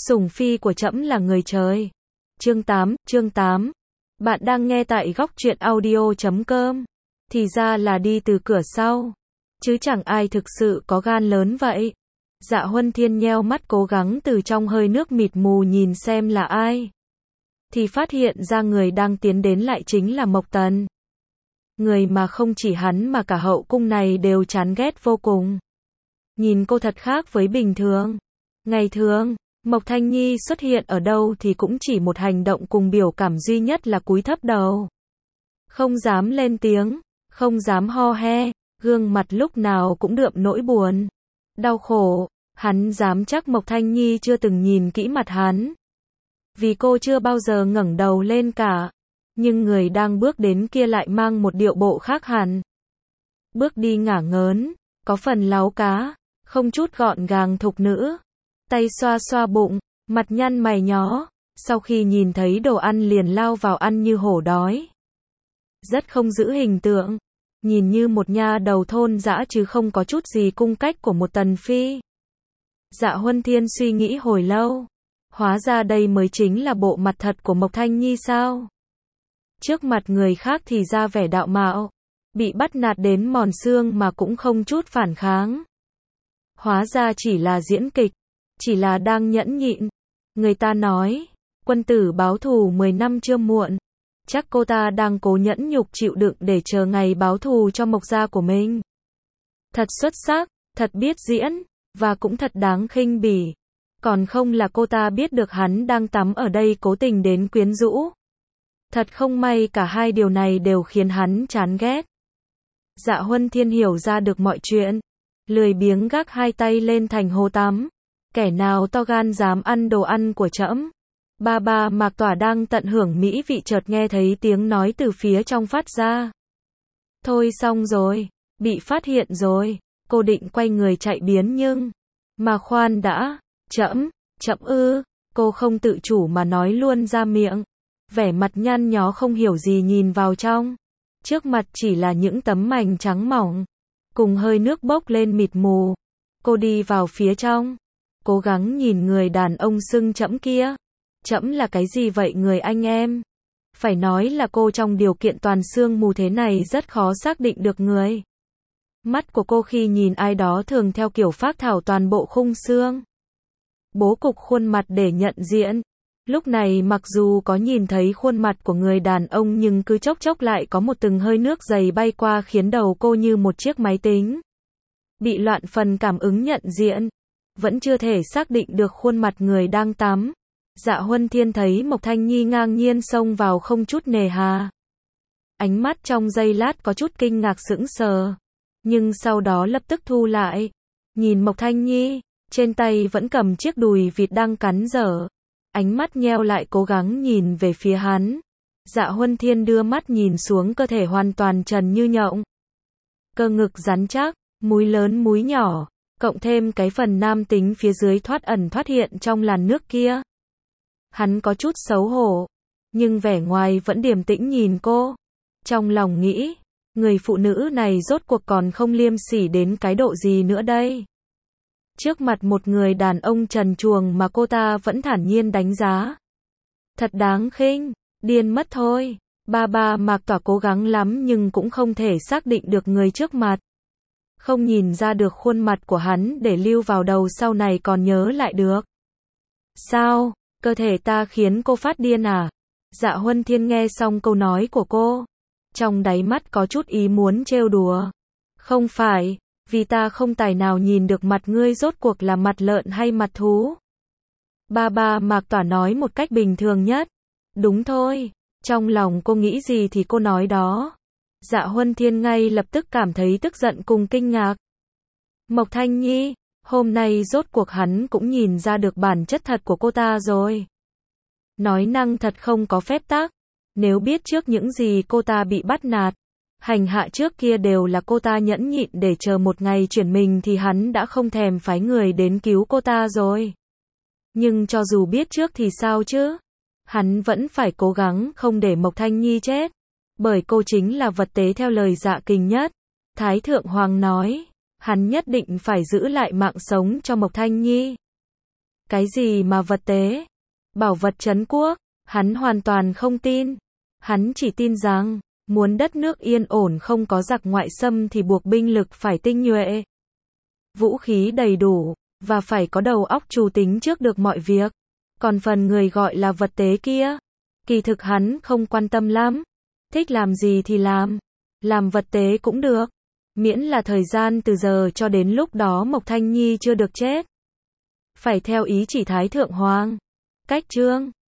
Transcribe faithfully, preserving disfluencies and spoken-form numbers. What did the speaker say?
Sủng phi của trẫm là người trời. Chương tám, chương tám. Bạn đang nghe tại góc truyện audio chấm com. Thì ra là đi từ cửa sau. Chứ chẳng ai thực sự có gan lớn vậy. Dạ Huân Thiên nheo mắt cố gắng từ trong hơi nước mịt mù nhìn xem là ai. Thì phát hiện ra người đang tiến đến lại chính là Mộc Tần. Người mà không chỉ hắn mà cả hậu cung này đều chán ghét vô cùng. Nhìn cô thật khác với bình thường. Ngày thường, Mộc Thanh Nhi xuất hiện ở đâu thì cũng chỉ một hành động cùng biểu cảm duy nhất là cúi thấp đầu. Không dám lên tiếng, không dám ho he, gương mặt lúc nào cũng đượm nỗi buồn, đau khổ. Hắn dám chắc Mộc Thanh Nhi chưa từng nhìn kỹ mặt hắn. Vì cô chưa bao giờ ngẩng đầu lên cả. Nhưng người đang bước đến kia lại mang một điệu bộ khác hẳn. Bước đi ngả ngớn, có phần láu cá, không chút gọn gàng thục nữ. Tay xoa xoa bụng, mặt nhăn mày nhó, sau khi nhìn thấy đồ ăn liền lao vào ăn như hổ đói. Rất không giữ hình tượng, nhìn như một nha đầu thôn dã chứ không có chút gì cung cách của một tần phi. Dạ Huân Thiên suy nghĩ hồi lâu, hóa ra đây mới chính là bộ mặt thật của Mộc Thanh Nhi sao? Trước mặt người khác thì ra vẻ đạo mạo, bị bắt nạt đến mòn xương mà cũng không chút phản kháng. Hóa ra chỉ là diễn kịch, chỉ là đang nhẫn nhịn. Người ta nói, quân tử báo thù mười năm chưa muộn. Chắc cô ta đang cố nhẫn nhục chịu đựng để chờ ngày báo thù cho Mộc gia của mình. Thật xuất sắc, thật biết diễn, và cũng thật đáng khinh bỉ. Còn không là cô ta biết được hắn đang tắm ở đây cố tình đến quyến rũ. Thật không may cả hai điều này đều khiến hắn chán ghét. Dạ Huân Thiên hiểu ra được mọi chuyện, lười biếng gác hai tay lên thành hồ tắm. Kẻ nào to gan dám ăn đồ ăn của trẫm? Ba ba Mạc Tỏa đang tận hưởng mỹ vị chợt nghe thấy tiếng nói từ phía trong phát ra. Thôi xong rồi, bị phát hiện rồi. Cô định quay người chạy biến nhưng... Mà khoan đã, trẫm, trẫm ư, cô không tự chủ mà nói luôn ra miệng. Vẻ mặt nhăn nhó không hiểu gì nhìn vào trong. Trước mặt chỉ là những tấm mảnh trắng mỏng, cùng hơi nước bốc lên mịt mù. Cô đi vào phía trong, cố gắng nhìn người đàn ông xưng trẫm kia. Trẫm là cái gì vậy người anh em? Phải nói là cô trong điều kiện toàn sương mù thế này rất khó xác định được người. Mắt của cô khi nhìn ai đó thường theo kiểu phác thảo toàn bộ khung xương. Bố cục khuôn mặt để nhận diện. Lúc này mặc dù có nhìn thấy khuôn mặt của người đàn ông nhưng cứ chốc chốc lại có một từng hơi nước dày bay qua khiến đầu cô như một chiếc máy tính. Bị loạn phần cảm ứng nhận diện. Vẫn chưa thể xác định được khuôn mặt người đang tắm. Dạ Huân Thiên thấy Mộc Thanh Nhi ngang nhiên xông vào không chút nề hà. Ánh mắt trong giây lát có chút kinh ngạc sững sờ. Nhưng sau đó lập tức thu lại. Nhìn Mộc Thanh Nhi, trên tay vẫn cầm chiếc đùi vịt đang cắn dở. Ánh mắt nheo lại cố gắng nhìn về phía hắn. Dạ Huân Thiên đưa mắt nhìn xuống cơ thể hoàn toàn trần như nhộng. Cơ ngực rắn chắc, múi lớn múi nhỏ, cộng thêm cái phần nam tính phía dưới thoát ẩn thoát hiện trong làn nước kia. Hắn có chút xấu hổ, nhưng vẻ ngoài vẫn điềm tĩnh nhìn cô. Trong lòng nghĩ, người phụ nữ này rốt cuộc còn không liêm sỉ đến cái độ gì nữa đây. Trước mặt một người đàn ông trần truồng mà cô ta vẫn thản nhiên đánh giá. Thật đáng khinh, điên mất thôi. Ba ba Mạc Tỏa cố gắng lắm nhưng cũng không thể xác định được người trước mặt. Không nhìn ra được khuôn mặt của hắn để lưu vào đầu sau này còn nhớ lại được. Sao, cơ thể ta khiến cô phát điên à? Dạ Huân Thiên nghe xong câu nói của cô. Trong đáy mắt có chút ý muốn trêu đùa. Không phải, vì ta không tài nào nhìn được mặt ngươi rốt cuộc là mặt lợn hay mặt thú. Ba ba Mạc Tỏa nói một cách bình thường nhất. Đúng thôi, trong lòng cô nghĩ gì thì cô nói đó. Dạ Huân Thiên ngay lập tức cảm thấy tức giận cùng kinh ngạc. Mộc Thanh Nhi, hôm nay rốt cuộc hắn cũng nhìn ra được bản chất thật của cô ta rồi. Nói năng thật không có phép tắc. Nếu biết trước những gì cô ta bị bắt nạt, hành hạ trước kia đều là cô ta nhẫn nhịn để chờ một ngày chuyển mình thì hắn đã không thèm phái người đến cứu cô ta rồi. Nhưng cho dù biết trước thì sao chứ? Hắn vẫn phải cố gắng không để Mộc Thanh Nhi chết. Bởi cô chính là vật tế theo lời Dạ Kình nhất. Thái Thượng Hoàng nói, hắn nhất định phải giữ lại mạng sống cho Mộc Thanh Nhi. Cái gì mà vật tế? Bảo vật trấn quốc? Hắn hoàn toàn không tin. Hắn chỉ tin rằng, muốn đất nước yên ổn không có giặc ngoại xâm thì buộc binh lực phải tinh nhuệ, vũ khí đầy đủ, và phải có đầu óc trù tính trước được mọi việc. Còn phần người gọi là vật tế kia, kỳ thực hắn không quan tâm lắm. Thích làm gì thì làm. Làm vật tế cũng được. Miễn là thời gian từ giờ cho đến lúc đó Mộc Thanh Nhi chưa được chết. Phải theo ý chỉ Thái Thượng Hoàng. Cách chương